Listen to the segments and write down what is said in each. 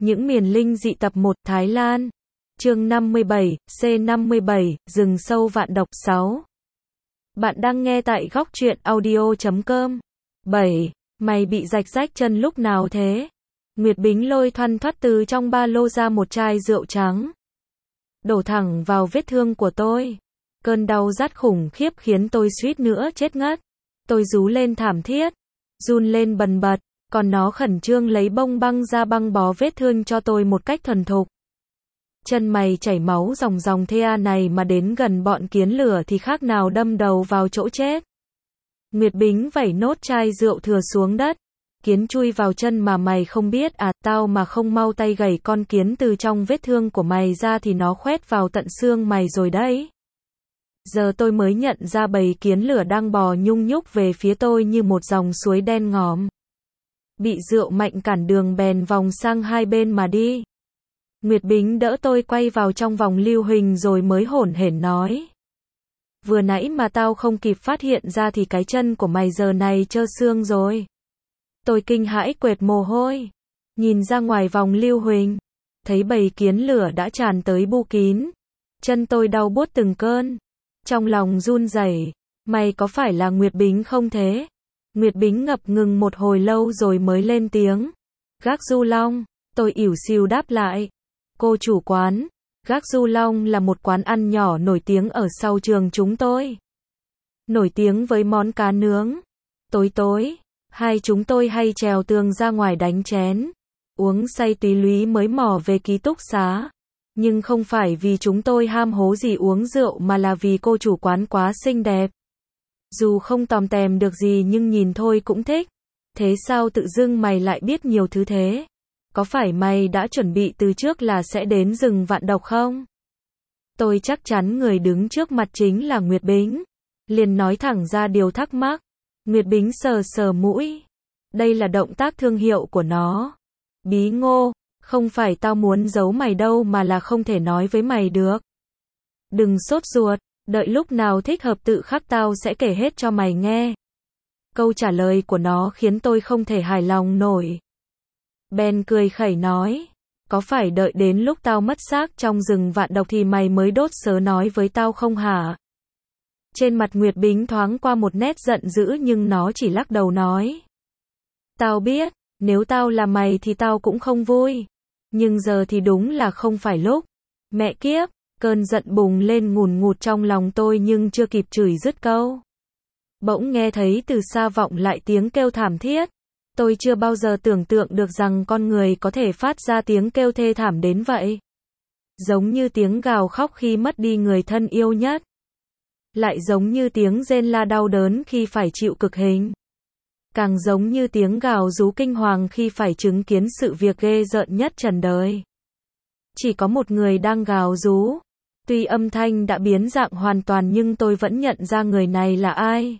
Những miền linh dị tập 1 Thái Lan. Chương 57, C57, rừng sâu vạn độc 6. Bạn đang nghe tại góc truyện audio.com. 7. Mày bị rạch rách chân lúc nào thế? Nguyệt Bính lôi thoăn thoắt từ trong ba lô ra một chai rượu trắng. Đổ thẳng vào vết thương của tôi. Cơn đau rát khủng khiếp khiến tôi suýt nữa chết ngất. Tôi rú lên thảm thiết, run lên bần bật, còn nó khẩn trương lấy bông băng ra băng bó vết thương cho tôi một cách thuần thục. Chân mày chảy máu ròng ròng thế này mà đến gần bọn kiến lửa thì khác nào đâm đầu vào chỗ chết. Nguyệt Bính vẩy nốt chai rượu thừa xuống đất. Kiến chui vào chân mà mày không biết à, tao mà không mau tay gẩy con kiến từ trong vết thương của mày ra thì nó khoét vào tận xương mày rồi đấy. Giờ tôi mới nhận ra bầy kiến lửa đang bò nhung nhúc về phía tôi như một dòng suối đen ngòm. Bị rượu mạnh cản đường bèn vòng sang hai bên mà đi. Nguyệt Bính đỡ tôi quay vào trong vòng lưu huỳnh rồi mới hổn hển nói. Vừa nãy mà tao không kịp phát hiện ra thì cái chân của mày giờ này trơ xương rồi. Tôi kinh hãi quệt mồ hôi. Nhìn ra ngoài vòng lưu huỳnh. Thấy bầy kiến lửa đã tràn tới bu kín. Chân tôi đau buốt từng cơn. Trong lòng run rẩy. Mày có phải là Nguyệt Bính không thế? Nguyệt Bính ngập ngừng một hồi lâu rồi mới lên tiếng. Gác Du Long. Tôi ỉu xìu đáp lại. Cô chủ quán. Gác Du Long là một quán ăn nhỏ nổi tiếng ở sau trường chúng tôi. Nổi tiếng với món cá nướng. Tối tối, hai chúng tôi hay trèo tường ra ngoài đánh chén. Uống say tí lúy mới mò về ký túc xá. Nhưng không phải vì chúng tôi ham hố gì uống rượu mà là vì cô chủ quán quá xinh đẹp. Dù không tòm tèm được gì nhưng nhìn thôi cũng thích. Thế sao tự dưng mày lại biết nhiều thứ thế? Có phải mày đã chuẩn bị từ trước là sẽ đến rừng vạn độc không? Tôi chắc chắn người đứng trước mặt chính là Nguyệt Bính. Liền nói thẳng ra điều thắc mắc. Nguyệt Bính sờ sờ mũi. Đây là động tác thương hiệu của nó. Bí ngô, không phải tao muốn giấu mày đâu mà là không thể nói với mày được. Đừng sốt ruột, đợi lúc nào thích hợp tự khắc tao sẽ kể hết cho mày nghe. Câu trả lời của nó khiến tôi không thể hài lòng nổi. Ben cười khẩy nói. Có phải đợi đến lúc tao mất xác trong rừng vạn độc thì mày mới đốt sớ nói với tao không hả? Trên mặt Nguyệt Bính thoáng qua một nét giận dữ nhưng nó chỉ lắc đầu nói. Tao biết, nếu tao là mày thì tao cũng không vui. Nhưng giờ thì đúng là không phải lúc. Mẹ kiếp, cơn giận bùng lên ngùn ngụt trong lòng tôi nhưng chưa kịp chửi dứt câu. Bỗng nghe thấy từ xa vọng lại tiếng kêu thảm thiết. Tôi chưa bao giờ tưởng tượng được rằng con người có thể phát ra tiếng kêu thê thảm đến vậy. Giống như tiếng gào khóc khi mất đi người thân yêu nhất. Lại giống như tiếng rên la đau đớn khi phải chịu cực hình. Càng giống như tiếng gào rú kinh hoàng khi phải chứng kiến sự việc ghê rợn nhất trần đời. Chỉ có một người đang gào rú. Tuy âm thanh đã biến dạng hoàn toàn nhưng tôi vẫn nhận ra người này là ai.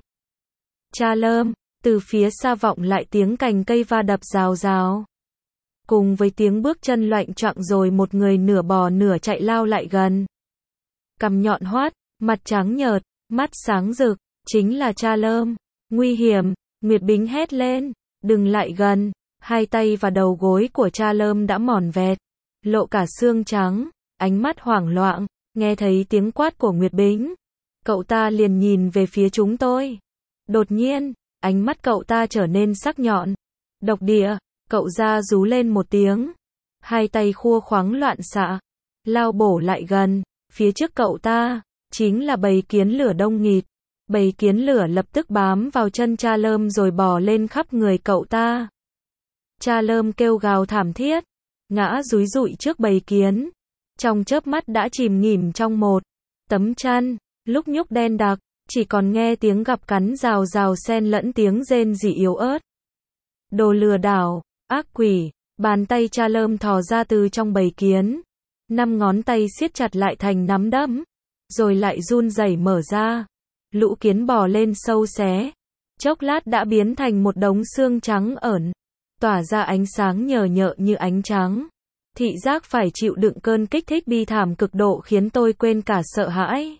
Cha Lâm. Từ phía xa vọng lại tiếng cành cây va đập rào rào. Cùng với tiếng bước chân loạnh choạng rồi một người nửa bò nửa chạy lao lại gần. Cằm nhọn hoắt, mặt trắng nhợt, mắt sáng rực, chính là Cha Lâm. Nguy hiểm, Nguyệt Bính hét lên, đừng lại gần. Hai tay và đầu gối của Cha Lâm đã mòn vẹt, lộ cả xương trắng, ánh mắt hoảng loạn, nghe thấy tiếng quát của Nguyệt Bính. Cậu ta liền nhìn về phía chúng tôi. Đột nhiên, ánh mắt cậu ta trở nên sắc nhọn. Độc địa, cậu ra rú lên một tiếng. Hai tay khua khoáng loạn xạ, lao bổ lại gần. Phía trước cậu ta, chính là bầy kiến lửa đông nghịt. Bầy kiến lửa lập tức bám vào chân Cha Lâm rồi bò lên khắp người cậu ta. Cha Lâm kêu gào thảm thiết, ngã dúi dụi trước bầy kiến. Trong chớp mắt đã chìm nghỉm trong một tấm chăn, lúc nhúc đen đặc. Chỉ còn nghe tiếng gặp cắn rào rào xen lẫn tiếng rên rỉ yếu ớt. Đồ lừa đảo, ác quỷ, bàn tay Cha Lâm thò ra từ trong bầy kiến. 5 ngón tay siết chặt lại thành nắm đấm. Rồi lại run rẩy mở ra. Lũ kiến bò lên sâu xé. Chốc lát đã biến thành một đống xương trắng ẩn. Tỏa ra ánh sáng nhờ nhợ như ánh trắng. Thị giác phải chịu đựng cơn kích thích bi thảm cực độ khiến tôi quên cả sợ hãi.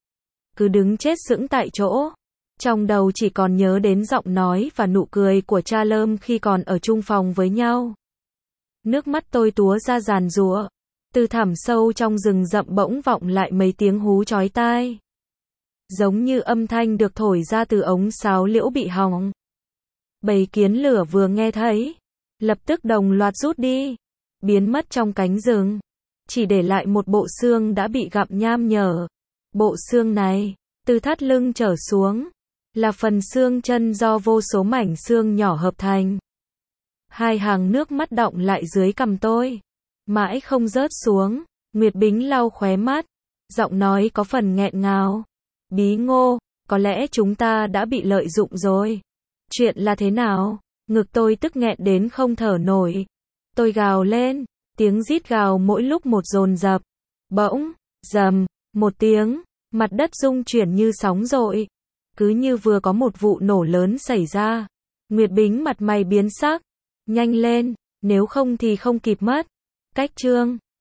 Cứ đứng chết sững tại chỗ. Trong đầu chỉ còn nhớ đến giọng nói và nụ cười của Cha Lâm khi còn ở chung phòng với nhau. Nước mắt tôi túa ra giàn giụa. Từ thẳm sâu trong rừng rậm bỗng vọng lại mấy tiếng hú chói tai. Giống như âm thanh được thổi ra từ ống sáo liễu bị hỏng. Bầy kiến lửa vừa nghe thấy, lập tức đồng loạt rút đi, biến mất trong cánh rừng. Chỉ để lại một bộ xương đã bị gặm nham nhở. Bộ xương này, từ thắt lưng trở xuống, là phần xương chân do vô số mảnh xương nhỏ hợp thành. Hai hàng nước mắt đọng lại dưới cằm tôi, mãi không rớt xuống. Nguyệt Bính lau khóe mắt, giọng nói có phần nghẹn ngào. Bí Ngô, có lẽ chúng ta đã bị lợi dụng rồi. Chuyện là thế nào? Ngực tôi tức nghẹn đến không thở nổi. Tôi gào lên, tiếng rít gào mỗi lúc một dồn dập. Bỗng, rầm, một tiếng, mặt đất rung chuyển như sóng dội. Cứ như vừa có một vụ nổ lớn xảy ra. Nguyệt Bính mặt mày biến sắc. Nhanh lên, nếu không thì không kịp mất. Cách chương